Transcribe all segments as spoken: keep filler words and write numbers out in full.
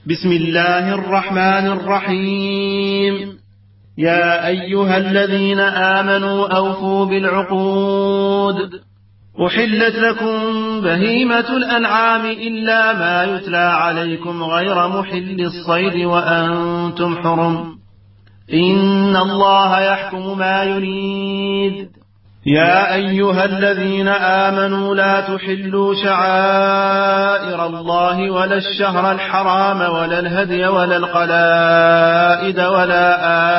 بسم الله الرحمن الرحيم. يا أيها الذين آمنوا أوفوا بالعقود. أحلت لكم بهيمة الأنعام إلا ما يتلى عليكم غير محل الصيد وأنتم حرم، إن الله يحكم ما يريد. يا أيها الذين آمنوا لا تحلوا شعائر الله ولا الشهر الحرام ولا الهدي ولا القلائد ولا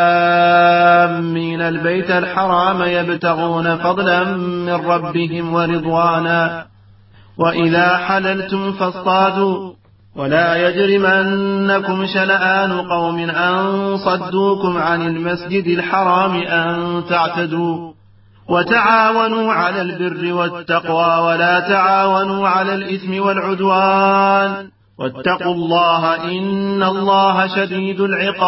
آمين البيت الحرام يبتغون فضلا من ربهم ورضوانا، وإذا حللتم فاصطادوا، ولا يجرمنكم شنآن قوم أن صدوكم عن المسجد الحرام أن تعتدوا، وتعاونوا على البر والتقوى ولا تعاونوا على الإثم والعدوان، واتقوا الله إن الله شديد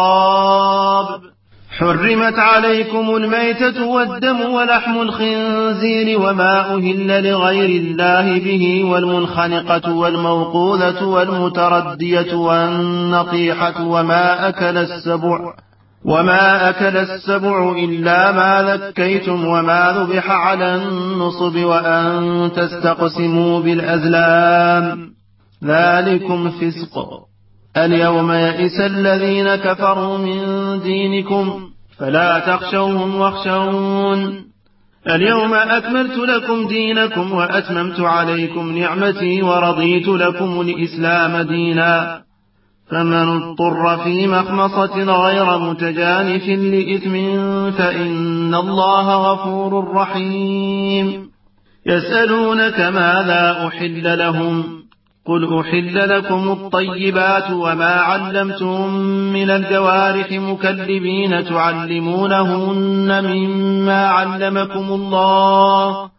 العقاب. حرمت عليكم الميتة والدم ولحم الخنزير وما أهل لغير الله به والمنخنقة والموقوذة والمتردية والنطيحة وما أكل السبع وما أكل السبع إلا ما ذكيتم وما ذبح على النصب وأن تستقسموا بالأزلام، ذلكم فسق. اليوم يئس الذين كفروا من دينكم فلا تخشوهم واخشون. اليوم أكملت لكم دينكم وأتممت عليكم نعمتي ورضيت لكم الإسلام دينا، فمن اضطر في مخمصة غير متجانف لإثم فإن الله غفور رحيم. يسألونك ماذا أحل لهم، قل أحل لكم الطيبات وما علمتم من الجوارح مكلبين تعلمونهن مما علمكم الله،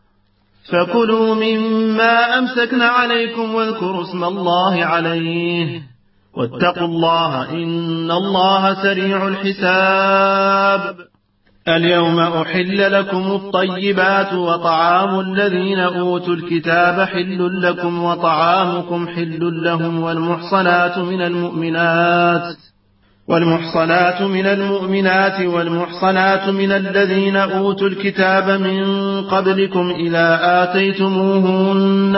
فكلوا مما أمسكن عليكم واذكروا اسم الله عليه، واتقوا الله إن الله سريع الحساب. اليوم أحل لكم الطيبات وطعام الذين أوتوا الكتاب حل لكم وطعامكم حل لهم، والمحصنات من المؤمنات والمحصنات من المؤمنات والمحصنات من الذين أوتوا الكتاب من قبلكم إذا آتيتموهن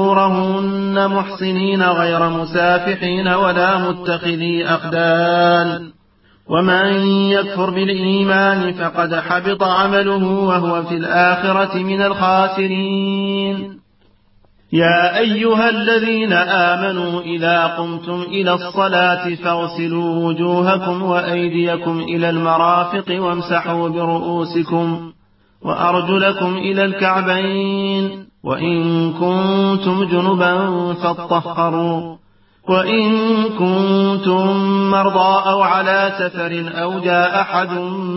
أجورهن محصنين غير مسافحين ولا متخذي أخدان، ومن يكفر بالإيمان فقد حبط عمله وهو في الآخرة من الخاسرين. يا أيها الذين آمنوا إذا قمتم إلى الصلاة فاغسلوا وجوهكم وأيديكم إلى المرافق وامسحوا برؤوسكم وأرجلكم إلى الكعبين، وإن كنتم جنبا فاطهروا، وإن كنتم مرضى أو على سفر أو جاء أحد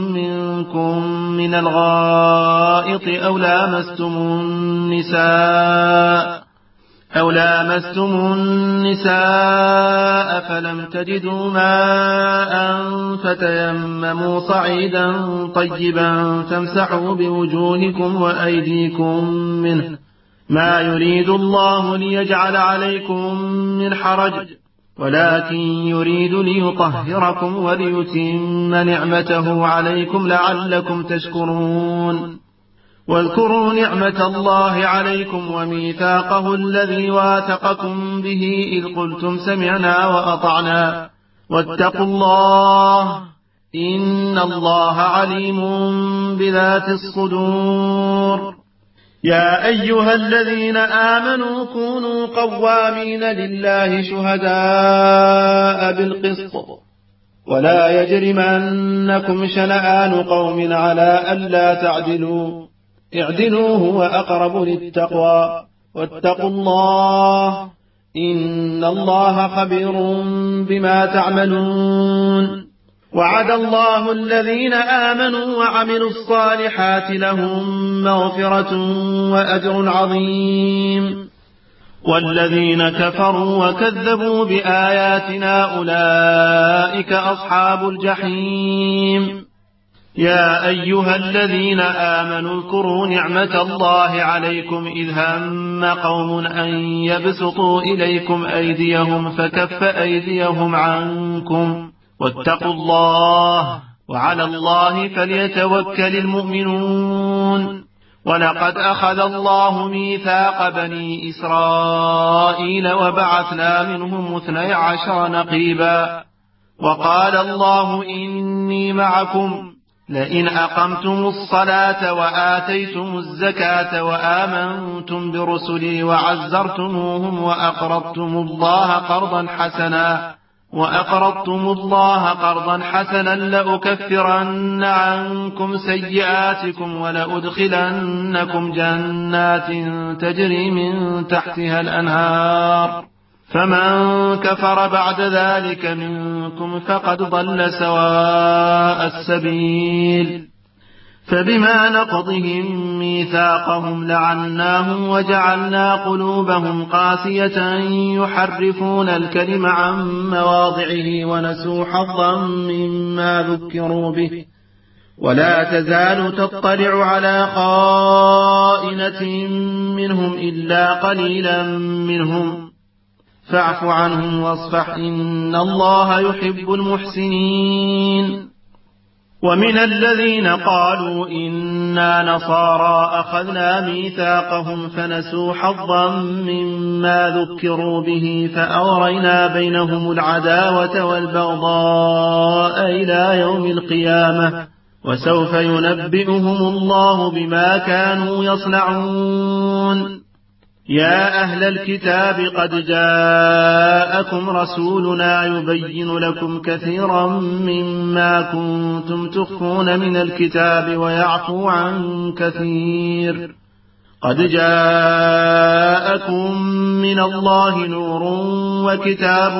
منكم من الغائط أو لامستم النساء أو لامستم النساء فلم تجدوا ماء فتيمموا صعيدا طيبا فامسحوا بوجوهكم وأيديكم منه، ما يريد الله ليجعل عليكم من حرج ولكن يريد ليطهركم وليتم نعمته عليكم لعلكم تشكرون. واذكروا نعمة الله عليكم وميثاقه الذي واثقكم به إذ قلتم سمعنا وأطعنا، واتقوا الله إن الله عليم بذات الصدور. يا أيها الذين آمنوا كونوا قوامين لله شهداء بالقسط، ولا يجرمنكم شنآن قوم على ألا تعدلوا، اعدلوا هو أقرب للتقوى، واتقوا الله إن الله خبير بما تعملون. وعد الله الذين آمنوا وعملوا الصالحات لهم مغفرة وأجر عظيم، والذين كفروا وكذبوا بآياتنا أولئك أصحاب الجحيم. يا أيها الذين آمنوا اذكروا نعمة الله عليكم إذ هم قوم أن يبسطوا إليكم أيديهم فكف أيديهم عنكم واتقوا الله وعلى الله فليتوكل المؤمنون. ولقد أخذ الله ميثاق بني إسرائيل وبعثنا منهم اثني عشر نقيبا وقال الله إني معكم لئن أقمتم الصلاة وآتيتم الزكاة وآمنتم برسلي وعزرتموهم وأقرضتم الله قرضا حسنا وأقرضتم الله قرضا حسنا لأكفرن عنكم سيئاتكم ولأدخلنكم جنات تجري من تحتها الأنهار فمن كفر بعد ذلك منكم فقد ضل سواء السبيل. فبما نقضهم ميثاقهم لعناهم وجعلنا قلوبهم قاسية يحرفون الكلم عن مواضعه ونسوا حظا مما ذكروا به ولا تزال تطلع على خائنة منهم إلا قليلا منهم فاعف عنهم واصفح إن الله يحب المحسنين. ومن الذين قالوا إنا نصارى أخذنا ميثاقهم فنسوا حظا مما ذكروا به فأغرينا بينهم العداوة والبغضاء إلى يوم القيامة وسوف ينبئهم الله بما كانوا يصنعون. يا أهل الكتاب قد جاءكم رسولنا يبين لكم كثيرا مما كنتم تخفون من الكتاب ويعفو عن كثير قد جاءكم من الله نور وكتاب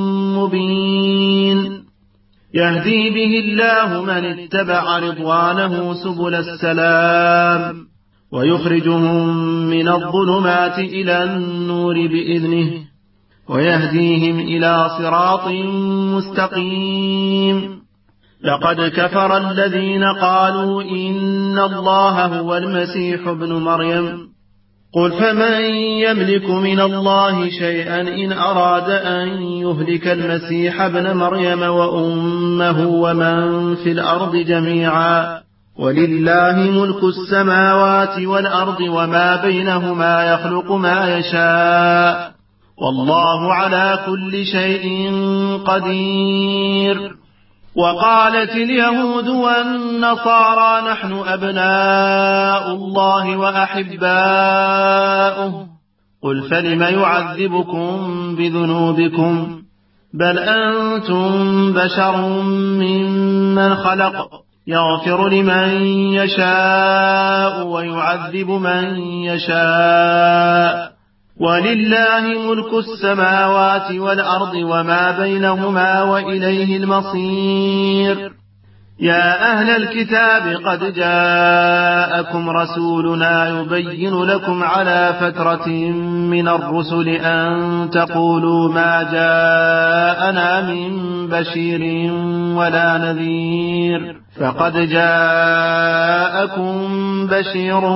مبين يهدي به الله من اتبع رضوانه سبل السلام ويخرجهم من الظلمات إلى النور بإذنه ويهديهم إلى صراط مستقيم. لقد كفر الذين قالوا إن الله هو المسيح ابن مريم قل فمن يملك من الله شيئا إن أراد أن يهلك المسيح ابن مريم وأمه ومن في الأرض جميعا ولله ملك السماوات والأرض وما بينهما يخلق ما يشاء والله على كل شيء قدير. وقالت اليهود والنصارى نحن أبناء الله وأحباؤه قل فلم يعذبكم بذنوبكم بل أنتم بشر ممن خلق يغفر لمن يشاء ويعذب من يشاء ولله ملك السماوات والأرض وما بينهما وإليه المصير. يا أهل الكتاب قد جاءكم رسولنا يبين لكم على فترة من الرسل أن تقولوا ما جاءنا من بشير ولا نذير فقد جاءكم بشير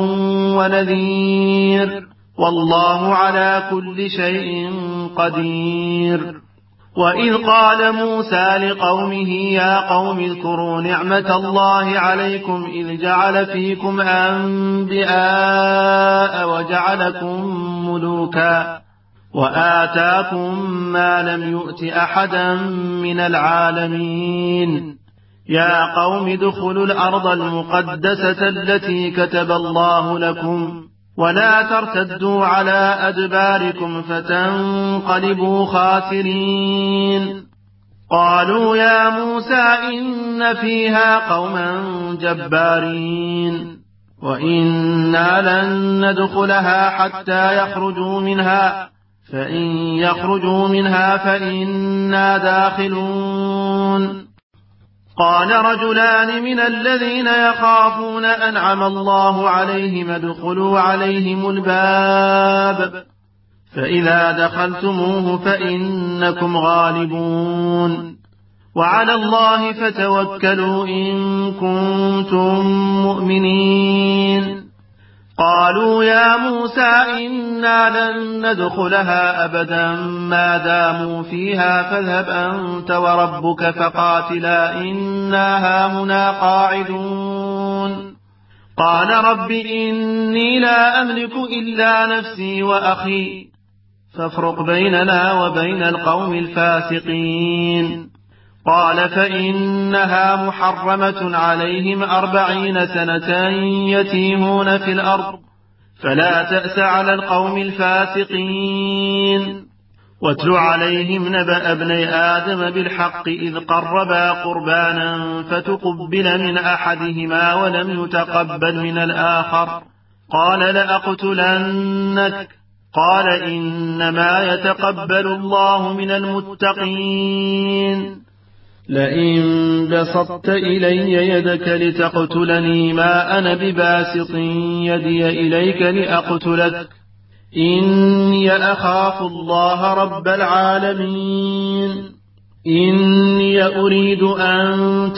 ونذير والله على كل شيء قدير. وإذ قال موسى لقومه يا قوم اذكروا نعمة الله عليكم إذ جعل فيكم أنبياء وجعلكم ملوكا وآتاكم ما لم يؤت أحدا من العالمين. يا قوم ادخلوا الأرض المقدسة التي كتب الله لكم ولا ترتدوا على أدباركم فتنقلبوا خاسرين. قالوا يا موسى إن فيها قوما جبارين وإنا لن ندخلها حتى يخرجوا منها فإن يخرجوا منها فإنا داخلون. قال رجلان من الذين يخافون أنعم الله عليهم ادخلوا عليهم الباب فإذا دخلتموه فإنكم غالبون وعلى الله فتوكلوا إن كنتم مؤمنين. قالوا يا موسى إنا لن ندخلها أبدا ما داموا فيها فاذهب أنت وربك فقاتلا إنا هاهنا قاعدون. قال رب إني لا أملك إلا نفسي وأخي فافرق بيننا وبين القوم الفاسقين. قال فإنها محرمة عليهم أربعين سنة يتيهون في الأرض فلا تأس على القوم الفاسقين. واتل عليهم نبأ ابني آدم بالحق إذ قربا قربانا فتقبل من أحدهما ولم يتقبل من الآخر قال لأقتلنك قال إنما يتقبل الله من المتقين. لئن بسطت إلي يدك لتقتلني ما أنا بباسط يدي إليك لأقتلك إني أخاف الله رب العالمين. إني أريد أن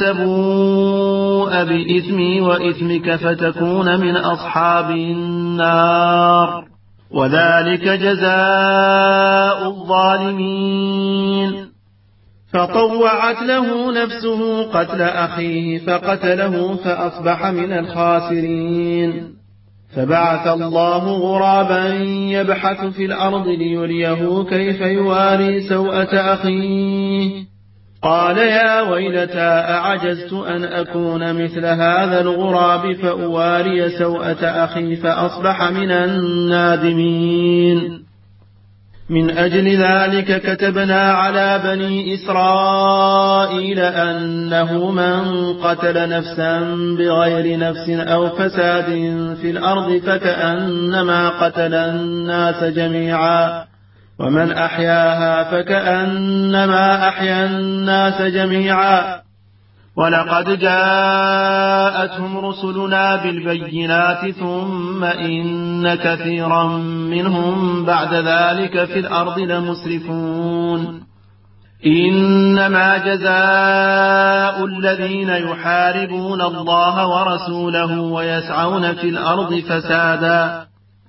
تبوء بإثمي وإثمك فتكون من أصحاب النار وذلك جزاء الظالمين. فطوعت له نفسه قتل أخيه فقتله فأصبح من الخاسرين. فبعث الله غرابا يبحث في الأرض ليريه كيف يواري سوءة أخيه قال يا ويلتى أعجزت أن أكون مثل هذا الغراب فأواري سوءة أخي فأصبح من النادمين. من أجل ذلك كتبنا على بني إسرائيل أنه من قتل نفسا بغير نفس أو فساد في الأرض فكأنما قتل الناس جميعا ومن أحياها فكأنما أحيا الناس جميعا. ولقد جاءتهم رسلنا بالبينات ثم إن كثيرا منهم بعد ذلك في الأرض لمسرفون. إنما جزاء الذين يحاربون الله ورسوله ويسعون في الأرض فسادا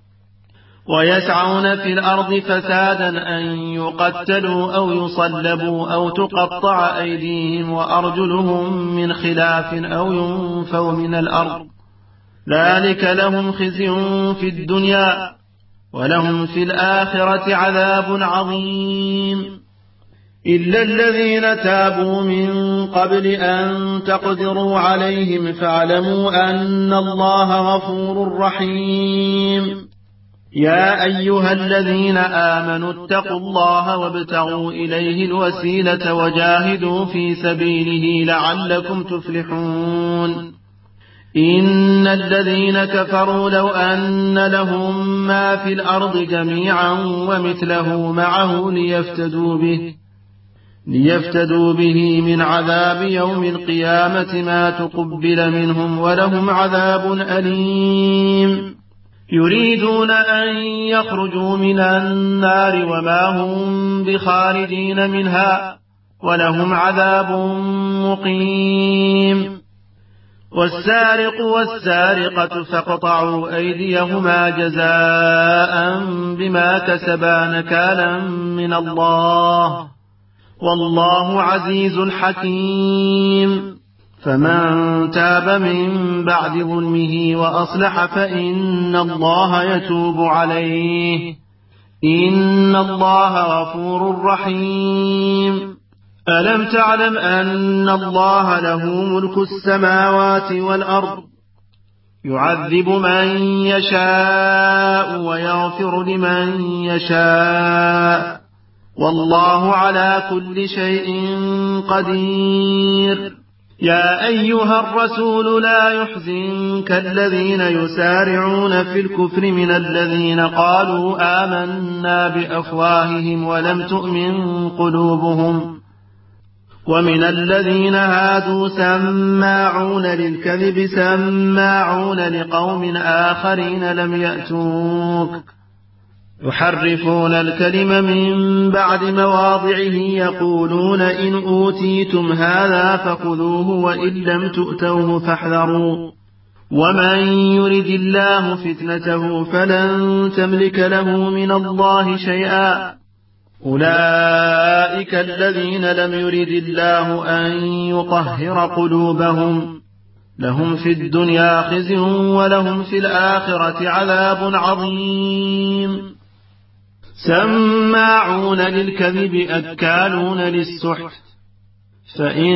ويسعون في الأرض فسادا أن يقتلوا أو يصلبوا أو تقطع أيديهم وأرجلهم من خلاف أو ينفوا من الأرض ذلك لهم خزي في الدنيا ولهم في الآخرة عذاب عظيم. إلا الذين تابوا من قبل أن تقدروا عليهم فاعلموا أن الله غفور رحيم. يا أيها الذين آمنوا اتقوا الله وابتغوا إليه الوسيلة وجاهدوا في سبيله لعلكم تفلحون. إن الذين كفروا لو أن لهم ما في الأرض جميعا ومثله معه ليفتدوا به ليفتدوا به من عذاب يوم القيامة ما تقبل منهم ولهم عذاب أليم. يريدون أن يخرجوا من النار وما هم بخارجين منها ولهم عذاب مقيم. والسارق والسارقة فاقطعوا أيديهما جزاء بما كسبا نكالا من الله والله عزيز حكيم. فمن تاب من بعد ظلمه وأصلح فإن الله يتوب عليه إن الله غفور رحيم. ألم تعلم أن الله له ملك السماوات والأرض يعذب من يشاء ويغفر لمن يشاء والله على كل شيء قدير. يا أيها الرسول لا يحزنك الذين يسارعون في الكفر من الذين قالوا آمنا بأفواههم ولم تؤمن قلوبهم ومن الذين هادوا سماعون للكذب سماعون لقوم آخرين لم يأتوك يحرفون الكلم من بعد مواضعه يقولون إن أوتيتم هذا فخذوه وإن لم تؤتوه فاحذروا ومن يرد الله فتنته فلن تملك له من الله شيئا أولئك الذين لم يرد الله أن يطهر قلوبهم لهم في الدنيا خزي ولهم في الآخرة عذاب عظيم سماعون للكذب أكالون للسحت فإن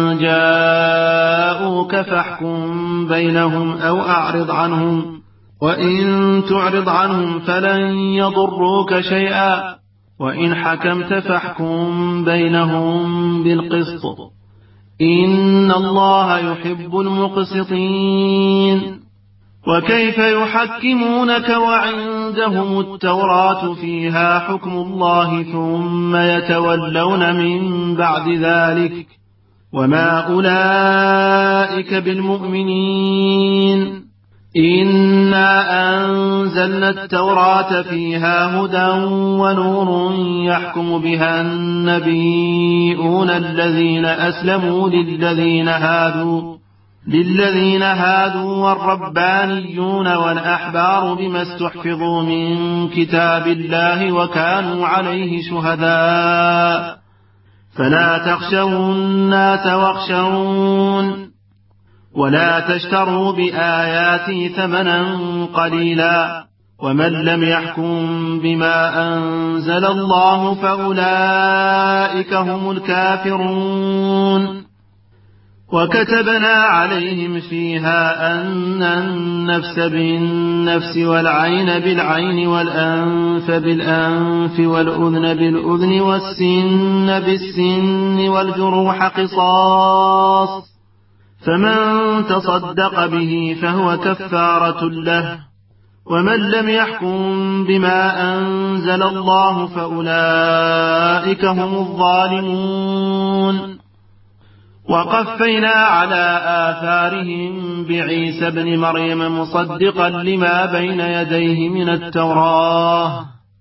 جاءوك فاحكم بينهم أو أعرض عنهم وإن تعرض عنهم فلن يضروك شيئا وإن حكمت فاحكم بينهم بالقسط إن الله يحب المقسطين وكيف يحكمونك وعندهم التوراة فيها حكم الله ثم يتولون من بعد ذلك وما أولئك بالمؤمنين إنا أنزلنا التوراة فيها هدى ونور يحكم بها النبيون الذين أسلموا للذين هادوا للذين هادوا والربانيون والأحبار بما استحفظوا من كتاب الله وكانوا عليه شهداء فلا تخشوا الناس واخشون ولا تشتروا بآياتي ثمنا قليلا ومن لم يحكم بما أنزل الله فأولئك هم الكافرون وكتبنا عليهم فيها أن النفس بالنفس والعين بالعين والأنف بالأنف والأذن بالأذن والسن بالسن والجروح قصاص فمن تصدق به فهو كفارة له ومن لم يحكم بما أنزل الله فأولئك هم الظالمون وقفينا على آثارهم بعيسى ابن مريم مصدقا لما بين يديه من التوراة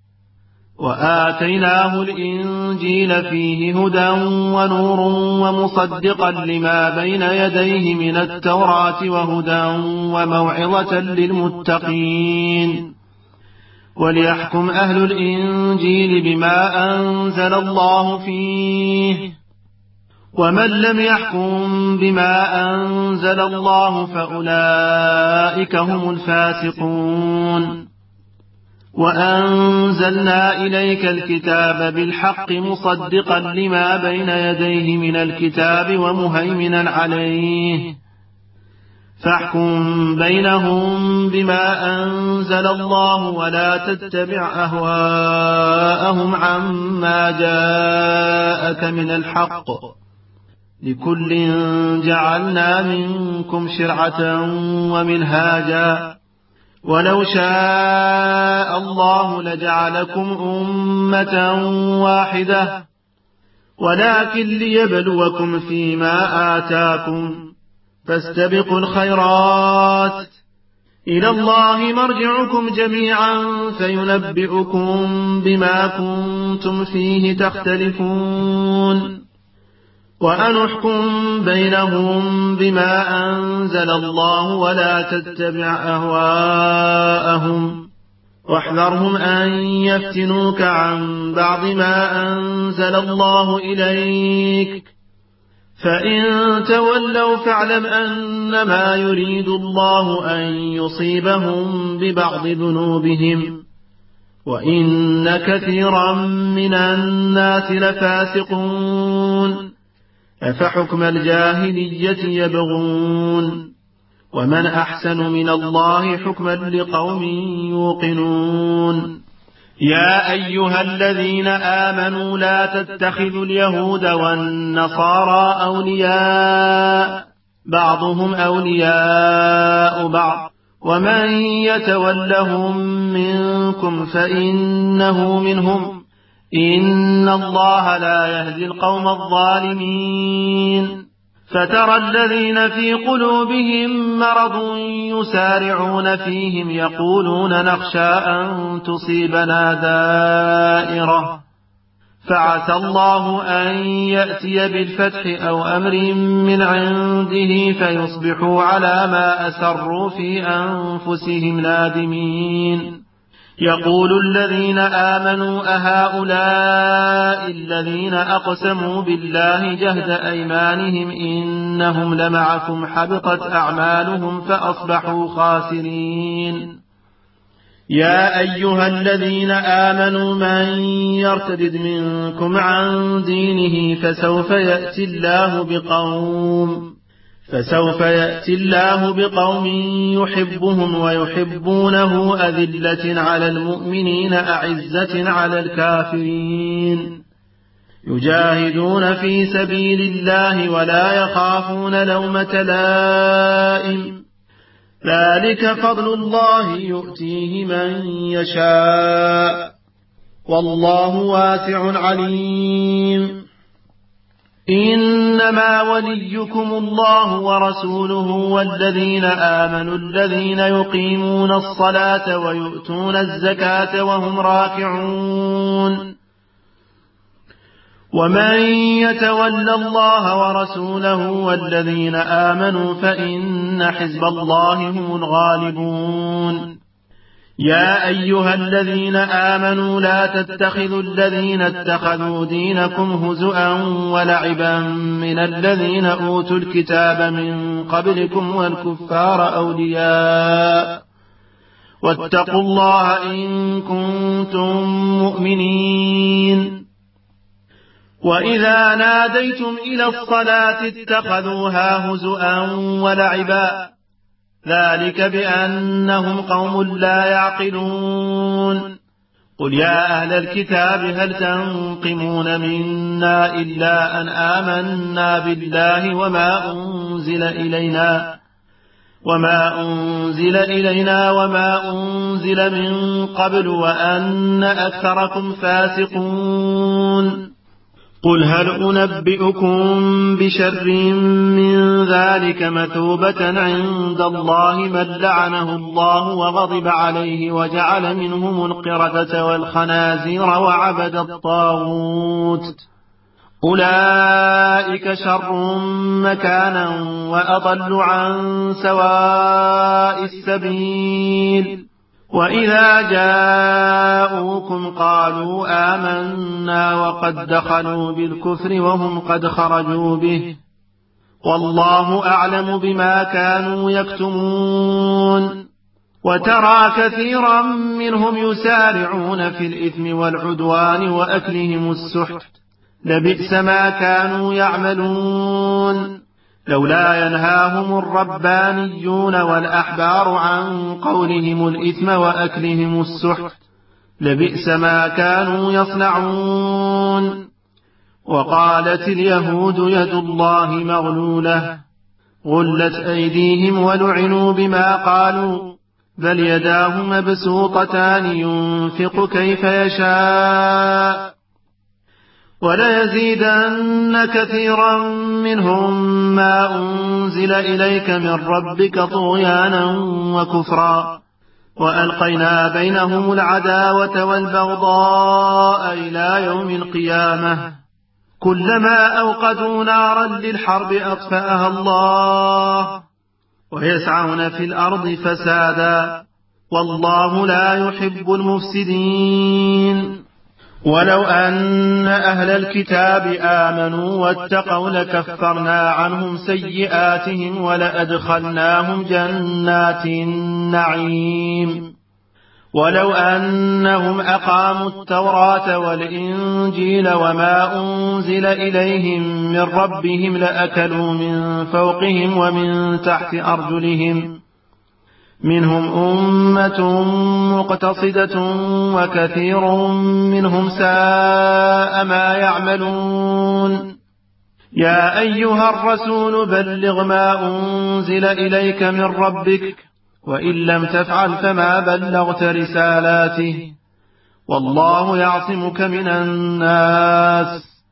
وآتيناه الإنجيل فيه هدى ونور ومصدقا لما بين يديه من التوراة وهدى وموعظة للمتقين وليحكم أهل الإنجيل بما أنزل الله فيه ومن لم يحكم بما أنزل الله فأولئك هم الفاسقون وأنزلنا إليك الكتاب بالحق مصدقا لما بين يديه من الكتاب ومهيمنا عليه فاحكم بينهم بما أنزل الله ولا تتبع أهواءهم عما جاءك من الحق لكل جعلنا منكم شرعة ومنهاجا ولو شاء الله لجعلكم أمة واحدة ولكن ليبلوكم فيما آتاكم فاستبقوا الخيرات إلى الله مرجعكم جميعا فينبئكم بما كنتم فيه تختلفون وأن احكم بينهم بما أنزل الله ولا تتبع أهواءهم واحذرهم أن يفتنوك عن بعض ما أنزل الله إليك فإن تولوا فاعلم أنما يريد الله أن يصيبهم ببعض ذنوبهم وإن كثيرا من الناس لفاسقون أفحكم الجاهلية يبغون ومن أحسن من الله حكما لقوم يوقنون يا أيها الذين آمنوا لا تتخذوا اليهود والنصارى أولياء بعضهم أولياء بعض ومن يتولهم منكم فإنه منهم إن الله لا يهدي القوم الظالمين فترى الذين في قلوبهم مرض يسارعون فيهم يقولون نخشى أن تصيبنا دائرة فعسى الله أن يأتي بالفتح أو أمر من عنده فيصبحوا على ما أسروا في أنفسهم نادمين. يقول الذين آمنوا أهؤلاء الذين أقسموا بالله جهد أيمانهم إنهم لمعكم حبطت أعمالهم فأصبحوا خاسرين. يا أيها الذين آمنوا من يرتد منكم عن دينه فسوف يأتي الله بقوم فسوف يأتي الله بقوم يحبهم ويحبونه أذلة على المؤمنين أعزة على الكافرين يجاهدون في سبيل الله ولا يخافون لومة لائم ذلك فضل الله يؤتيه من يشاء والله واسع عليم. إنما وليكم الله ورسوله والذين آمنوا الذين يقيمون الصلاة ويؤتون الزكاة وهم راكعون ومن يتول الله ورسوله والذين آمنوا فإن حزب الله هم الغالبون. يا أيها الذين آمنوا لا تتخذوا الذين اتخذوا دينكم هزؤا ولعبا من الذين أوتوا الكتاب من قبلكم والكفار أولياء واتقوا الله إن كنتم مؤمنين. وإذا ناديتم إلى الصلاة اتخذوها هزؤا ولعبا ذلك بأنهم قوم لا يعقلون. قل يا أهل الكتاب هل تنقمون منا إلا أن آمنا بالله وما أنزل إلينا وما أنزل إلينا وما أنزل من قبل وأن أكثركم فاسقون. قل هل أنبئكم بشر من ذلك مثوبة عند الله من لعنه الله وغضب عليه وجعل منهم القردة والخنازير وعبد الطاغوت أولئك شر مكانا وأضل عن سواء السبيل. وإذا جاءوكم قالوا آمنا وقد دخلوا بالكفر وهم قد خرجوا به والله أعلم بما كانوا يكتمون. وترى كثيرا منهم يسارعون في الإثم والعدوان وأكلهم السحت لبئس ما كانوا يعملون. لولا ينهاهم الربانيون والأحبار عن قولهم الإثم وأكلهم السحت لبئس ما كانوا يصنعون. وقالت اليهود يد الله مغلولة غلت أيديهم ولعنوا بما قالوا بل يداه مبسوطتان ينفق كيف يشاء وليزيدن كثيرا منهم ما أنزل إليك من ربك طغيانا وكفرا وألقينا بينهم العداوة والبغضاء إلى يوم القيامة كلما أوقدوا نارا للحرب أطفأها الله ويسعون في الأرض فسادا والله لا يحب المفسدين. ولو أن أهل الكتاب آمنوا واتقوا لكفرنا عنهم سيئاتهم ولأدخلناهم جنات النعيم. ولو أنهم أقاموا التوراة والإنجيل وما أنزل إليهم من ربهم لأكلوا من فوقهم ومن تحت أرجلهم منهم أمة مقتصدة وكثير منهم ساء ما يعملون. يا أيها الرسول بلغ ما أنزل إليك من ربك وإن لم تفعل فما بلغت رسالاته والله يعصمك من الناس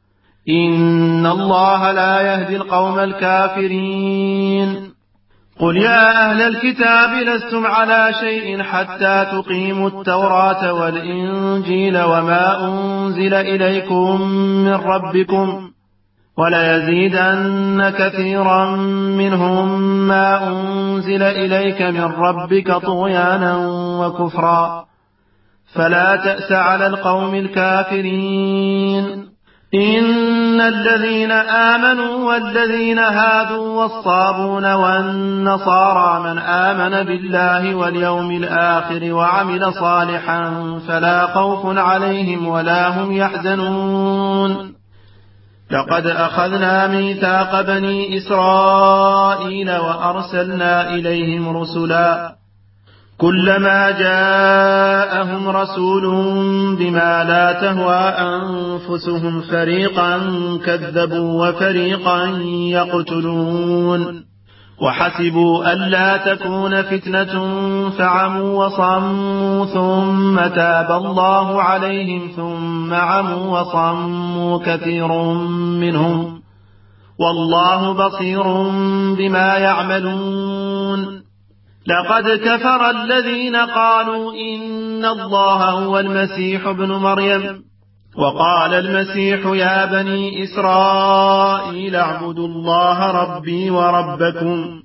إن الله لا يهدي القوم الكافرين قل يا أهل الكتاب لستم على شيء حتى تقيموا التوراة والإنجيل وما أنزل إليكم من ربكم وليزيدن كثيرا منهم ما أنزل إليك من ربك طغيانا وكفرا فلا تأس على القوم الكافرين إن الذين آمنوا والذين هادوا والصابون والنصارى من آمن بالله واليوم الآخر وعمل صالحا فلا خوف عليهم ولا هم يحزنون لقد أخذنا ميثاق بني إسرائيل وأرسلنا إليهم رسلا كلما جاءهم رسول بما لا تهوى أنفسهم فريقا كذبوا وفريقا يقتلون وحسبوا ألا تكون فتنة فعموا وصموا ثم تاب الله عليهم ثم عموا وصموا كثير منهم والله بصير بما يعملون لقد كفر الذين قالوا إن الله هو المسيح ابن مريم وقال المسيح يا بني إسرائيل اعبدوا الله ربي وربكم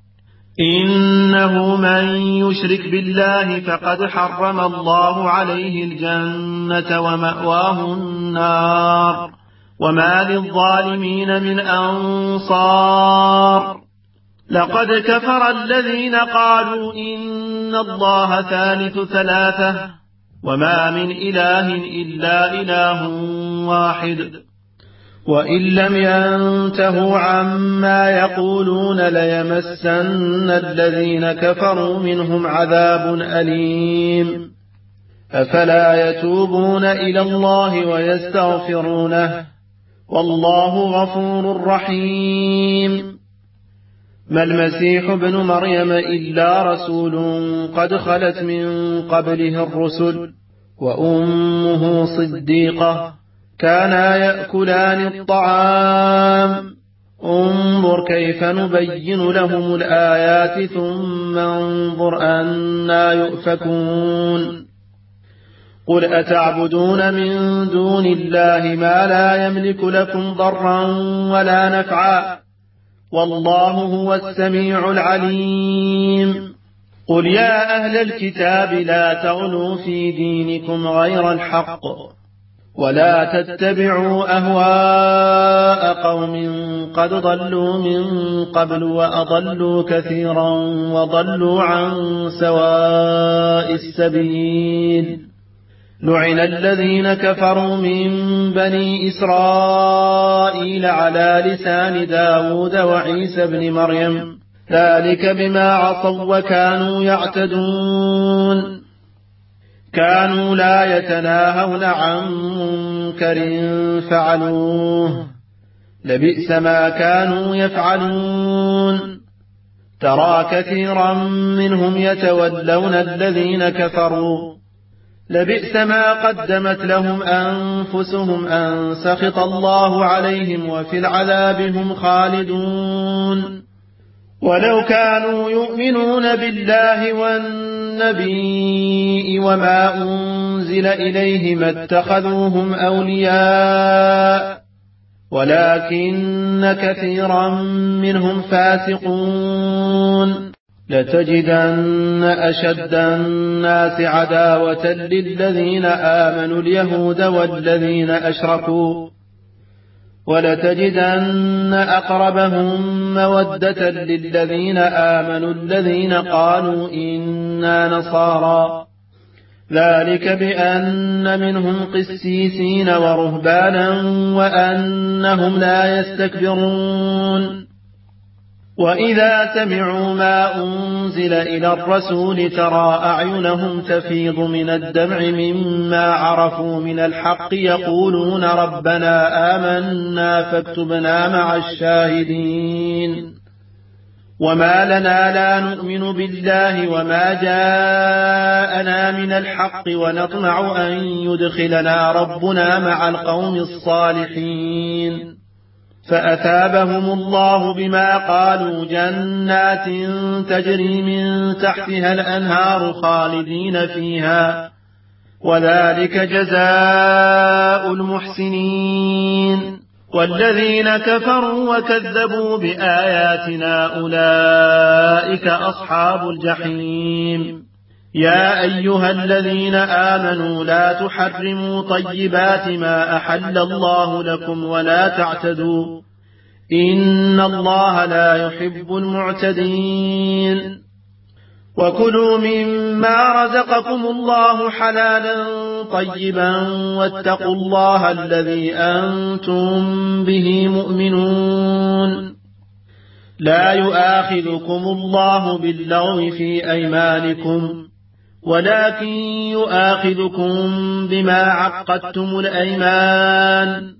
إنه من يشرك بالله فقد حرم الله عليه الجنة ومأواه النار وما للظالمين من أنصار لقد كفر الذين قالوا إن الله ثالث ثلاثة وما من إله إلا إله واحد وإن لم ينتهوا عما يقولون ليمسن الذين كفروا منهم عذاب أليم أفلا يتوبون إلى الله ويستغفرونه والله غفور رحيم ما المسيح ابن مريم إلا رسول قد خلت من قبله الرسل وأمه صديقة كانا يأكلان الطعام انظر كيف نبين لهم الآيات ثم انظر أنا يؤفكون قل أتعبدون من دون الله ما لا يملك لكم ضرا ولا نفعا والله هو السميع العليم قل يا أهل الكتاب لا تغلوا في دينكم غير الحق ولا تتبعوا أهواء قوم قد ضلوا من قبل وأضلوا كثيرا وضلوا عن سواء السبيل لعن الذين كفروا من بني إسرائيل على لسان داود وعيسى بن مريم ذلك بما عصوا وكانوا يعتدون كانوا لا يتناهون عن منكر فعلوه لبئس ما كانوا يفعلون ترى كثيرا منهم يتولون الذين كفروا لبئس ما قدمت لهم أنفسهم أن سخط الله عليهم وفي العذاب هم خالدون ولو كانوا يؤمنون بالله والنبي وما أنزل إليه ما اتخذوهم أولياء ولكن كثيرا منهم فاسقون لتجدن أشد الناس عداوة للذين آمنوا اليهود والذين أشركوا ولتجدن أقربهم مودة للذين آمنوا الذين قالوا إنا نصارى ذلك بأن منهم قسيسين ورهبانا وأنهم لا يستكبرون وإذا سمعوا ما أنزل إلى الرسول ترى أعينهم تفيض من الدمع مما عرفوا من الحق يقولون ربنا آمنا فاكتبنا مع الشاهدين وما لنا لا نؤمن بالله وما جاءنا من الحق ونطمع أن يدخلنا ربنا مع القوم الصالحين فأثابهم الله بما قالوا جنات تجري من تحتها الأنهار خالدين فيها وذلك جزاء المحسنين والذين كفروا وكذبوا بآياتنا أولئك أصحاب الجحيم يا أيها الذين آمنوا لا تحرموا طيبات ما أحل الله لكم ولا تعتدوا إن الله لا يحب المعتدين وكلوا مما رزقكم الله حلالا طيبا واتقوا الله الذي أنتم به مؤمنون لا يؤاخذكم الله باللغو في أيمانكم ولكن يؤاخذكم بما عقدتم الأيمان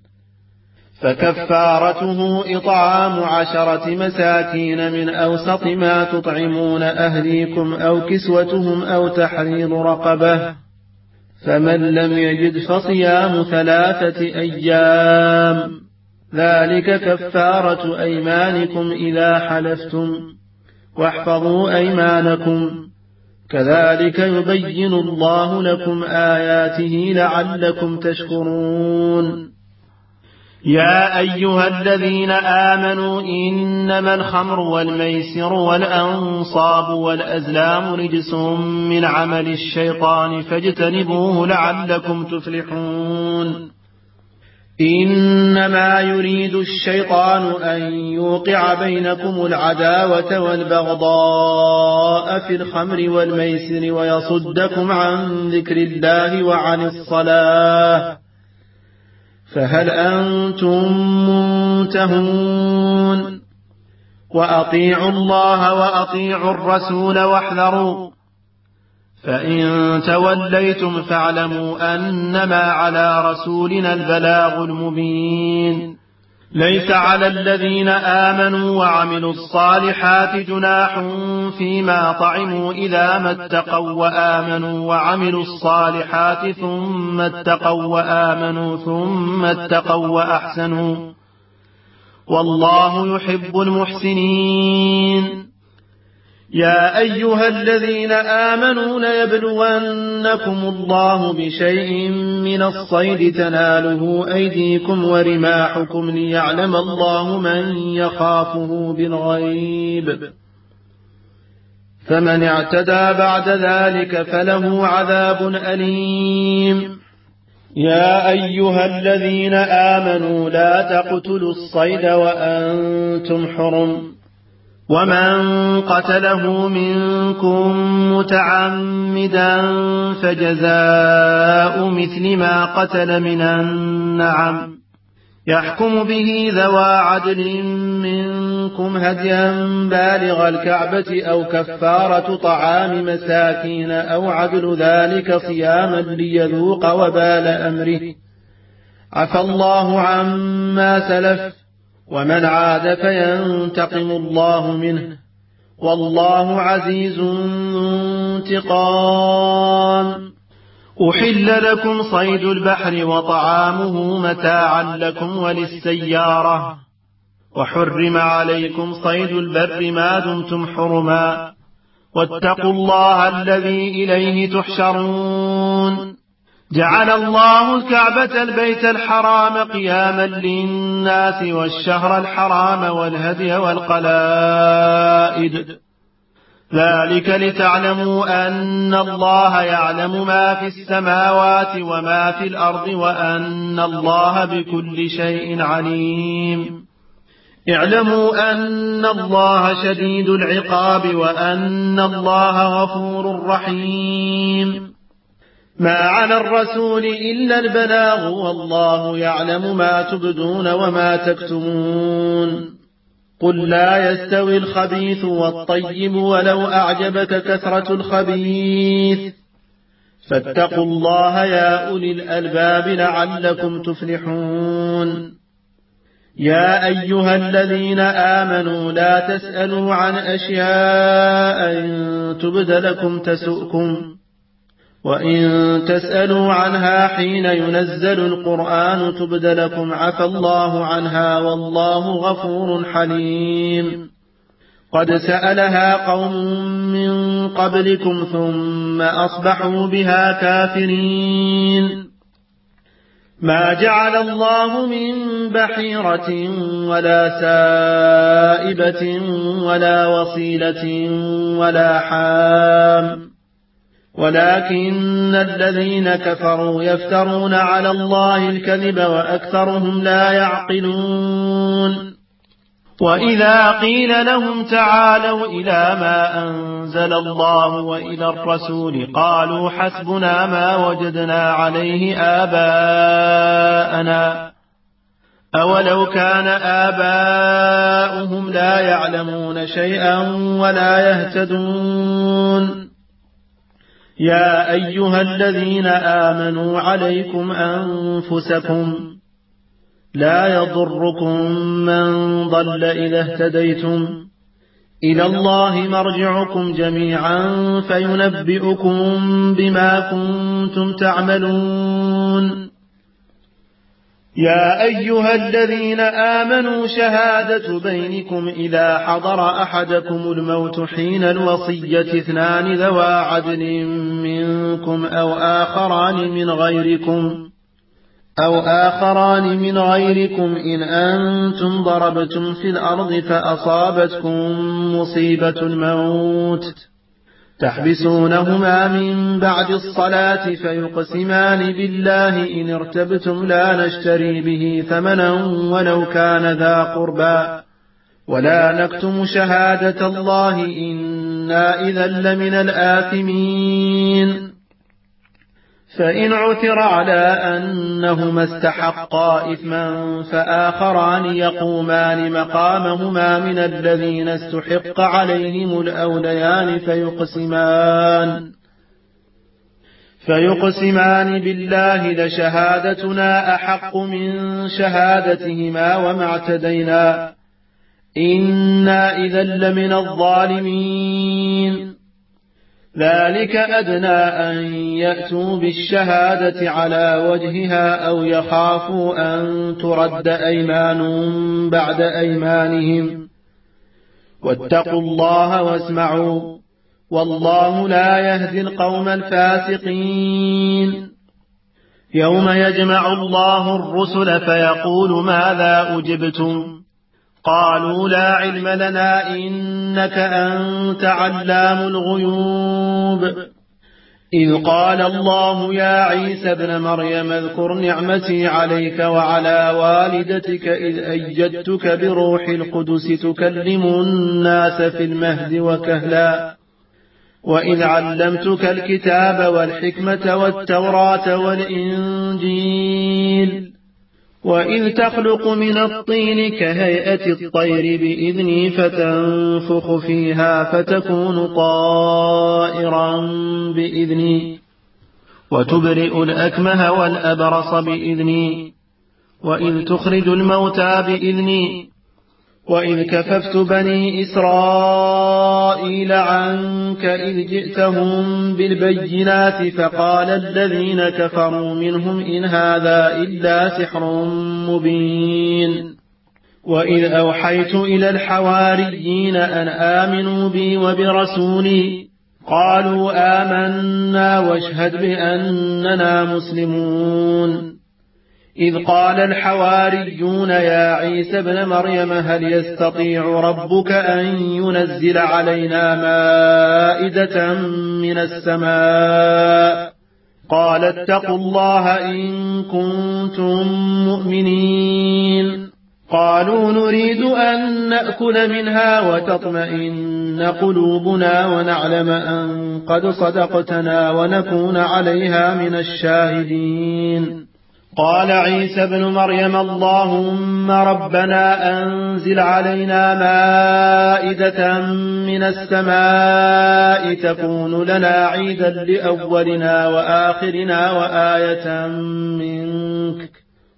فكفارته إطعام عشرة مساكين من أوسط ما تطعمون أهليكم أو كسوتهم أو تحرير رقبة فمن لم يجد فصيام ثلاثة أيام ذلك كفارة أيمانكم إذا حلفتم واحفظوا أيمانكم كذلك يبين الله لكم آياته لعلكم تشكرون يا أيها الذين آمنوا إنما الخمر والميسر والأنصاب والأزلام رجس من عمل الشيطان فاجتنبوه لعلكم تفلحون إنما يريد الشيطان أن يوقع بينكم العداوة والبغضاء في الخمر والميسر ويصدكم عن ذكر الله وعن الصلاة فهل أنتم منتهون وأطيعوا الله وأطيعوا الرسول واحذروا فإن توليتم فاعلموا أنما على رسولنا البلاغ المبين ليس على الذين آمنوا وعملوا الصالحات جناح فيما طعموا إذا ما اتقوا وآمنوا وعملوا الصالحات ثم اتقوا وآمنوا ثم اتقوا وأحسنوا والله يحب المحسنين يا أيها الذين آمنوا ليبلونكم الله بشيء من الصيد تناله أيديكم ورماحكم ليعلم الله من يخافه بالغيب فمن اعتدى بعد ذلك فله عذاب أليم يا أيها الذين آمنوا لا تقتلوا الصيد وأنتم حرم ومن قتله منكم متعمدا فجزاء مثل ما قتل من النعم يحكم به ذوى عدل منكم هديا بالغ الكعبة أو كفارة طعام مساكين أو عدل ذلك صياما ليذوق وبال أمره عفى الله عما سلف ومن عاد فينتقم الله منه والله عزيز ذو انتقام أحل لكم صيد البحر وطعامه متاعا لكم وللسيارة وحرم عليكم صيد البر ما دمتم حرما واتقوا الله الذي إليه تحشرون جعل الله الكعبة البيت الحرام قياما للناس والشهر الحرام والهدي والقلائد ذلك لتعلموا أن الله يعلم ما في السماوات وما في الأرض وأن الله بكل شيء عليم اعلموا أن الله شديد العقاب وأن الله غفور رحيم ما على الرسول إلا البلاغ والله يعلم ما تبدون وما تكتمون قل لا يستوي الخبيث والطيب ولو أعجبك كثرة الخبيث فاتقوا الله يا أولي الألباب لعلكم تفلحون يا أيها الذين آمنوا لا تسألوا عن أشياء إن تبد لكم تسؤكم وإن تسألوا عنها حين ينزل القرآن تبد لكم عفى الله عنها والله غفور حليم. قد سألها قوم من قبلكم ثم أصبحوا بها كافرين. ما جعل الله من بحيرة ولا سائبة ولا وصيلة ولا حام ولكن الذين كفروا يفترون على الله الكذب وأكثرهم لا يعقلون. وإذا قيل لهم تعالوا إلى ما أنزل الله وإلى الرسول قالوا حسبنا ما وجدنا عليه آباءنا أولو كان آباؤهم لا يعلمون شيئا ولا يهتدون. يا أيها الذين آمنوا عليكم أنفسكم لا يضركم من ضل إذا اهتديتم إلى الله مرجعكم جميعا فينبئكم بما كنتم تعملون. يا أيها الذين آمنوا شهادة بينكم إذا حضر أحدكم الموت حين الوصية اثنان ذوى عدل منكم أو آخران من غيركم أو آخران من غيركم إن أنتم ضربتم في الأرض فأصابتكم مصيبة الموت تحبسونهما من بعد الصلاة فيقسمان بالله إن ارتبتم لا نشتري به ثمنا ولو كان ذا قربى ولا نكتم شهادة الله إنا إذا لمن الآثمين. فإن عثر على أنهما استحقا إثما فآخران يقومان مقامهما من الذين استحق عليهم الأوليان فيقسمان فيقسمان بالله لشهادتنا أحق من شهادتهما وما اعتدينا إنا إذا لمن الظالمين. ذلك أدنى أن يأتوا بالشهادة على وجهها أو يخافوا أن ترد أيمان بعد أيمانهم واتقوا الله واسمعوا والله لا يهدي القوم الفاسقين. يوم يجمع الله الرسل فيقول ماذا أجبتم قالوا لا علم لنا إنك أنت علام الغيوب. إذ قال الله يا عيسى ابن مريم اذكر نعمتي عليك وعلى والدتك إذ أيدتك بروح القدس تكلم الناس في المهد وكهلا وإذ علمتك الكتاب والحكمة والتوراة والإنجيل وإذ تخلق من الطين كهيئة الطير بإذني فتنفخ فيها فتكون طائرا بإذني وتبرئ الأكمه والأبرص بإذني وإذ تخرج الموتى بإذني وإذ كففت بني إسرائيل عنك إذ جئتهم بالبينات فقال الذين كفروا منهم إن هذا إلا سحر مبين. وإذ أوحيت إلى الحواريين أن آمنوا بي وبرسولي قالوا آمنا واشهد بأننا مسلمون. إذ قال الحواريون يا عيسى ابن مريم هل يستطيع ربك أن ينزل علينا مائدة من السماء قال اتقوا الله إن كنتم مؤمنين. قالوا نريد أن نأكل منها وتطمئن قلوبنا ونعلم أن قد صدقتنا ونكون عليها من الشاهدين. قال عيسى ابن مريم اللهم ربنا أنزل علينا مائدة من السماء تكون لنا عيدا لأولنا وآخرنا وآية منك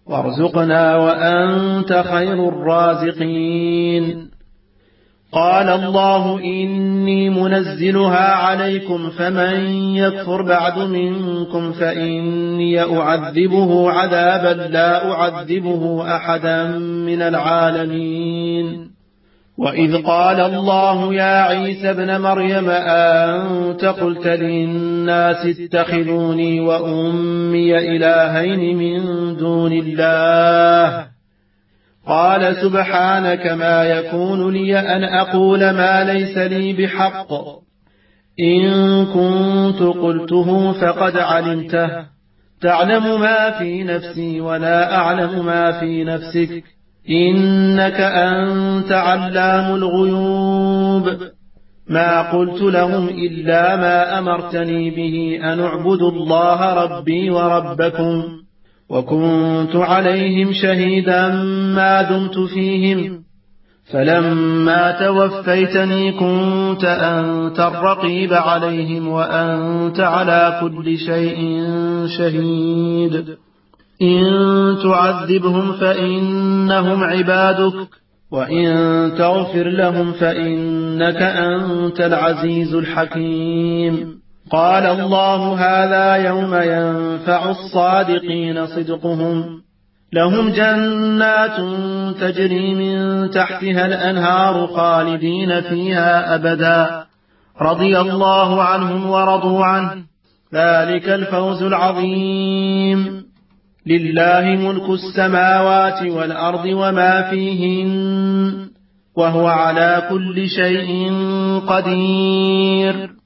وارزقنا وأنت خير الرازقين. قال الله إني منزلها عليكم فمن يكفر بعد منكم فإني أعذبه عذابا لا أعذبه أحدا من العالمين. وإذ قال الله يا عيسى ابن مريم أنت قلت للناس اتخذوني وأمي إلهين من دون الله قال سبحانك ما يكون لي أن أقول ما ليس لي بحق إن كنت قلته فقد علمته تعلم ما في نفسي ولا أعلم ما في نفسك إنك أنت علام الغيوب. ما قلت لهم إلا ما أمرتني به أن اعبدوا الله ربي وربكم وكنت عليهم شهيدا ما دمت فيهم فلما توفيتني كنت أنت الرقيب عليهم وأنت على كل شيء شهيد. إن تعذبهم فإنهم عبادك وإن تغفر لهم فإنك أنت العزيز الحكيم. قال الله هذا يوم ينفع الصادقين صدقهم لهم جنات تجري من تحتها الأنهار خالدين فيها أبدا رضي الله عنهم ورضوا عنه ذلك الفوز العظيم. لله ملك السماوات والأرض وما فيهن وهو على كل شيء قدير.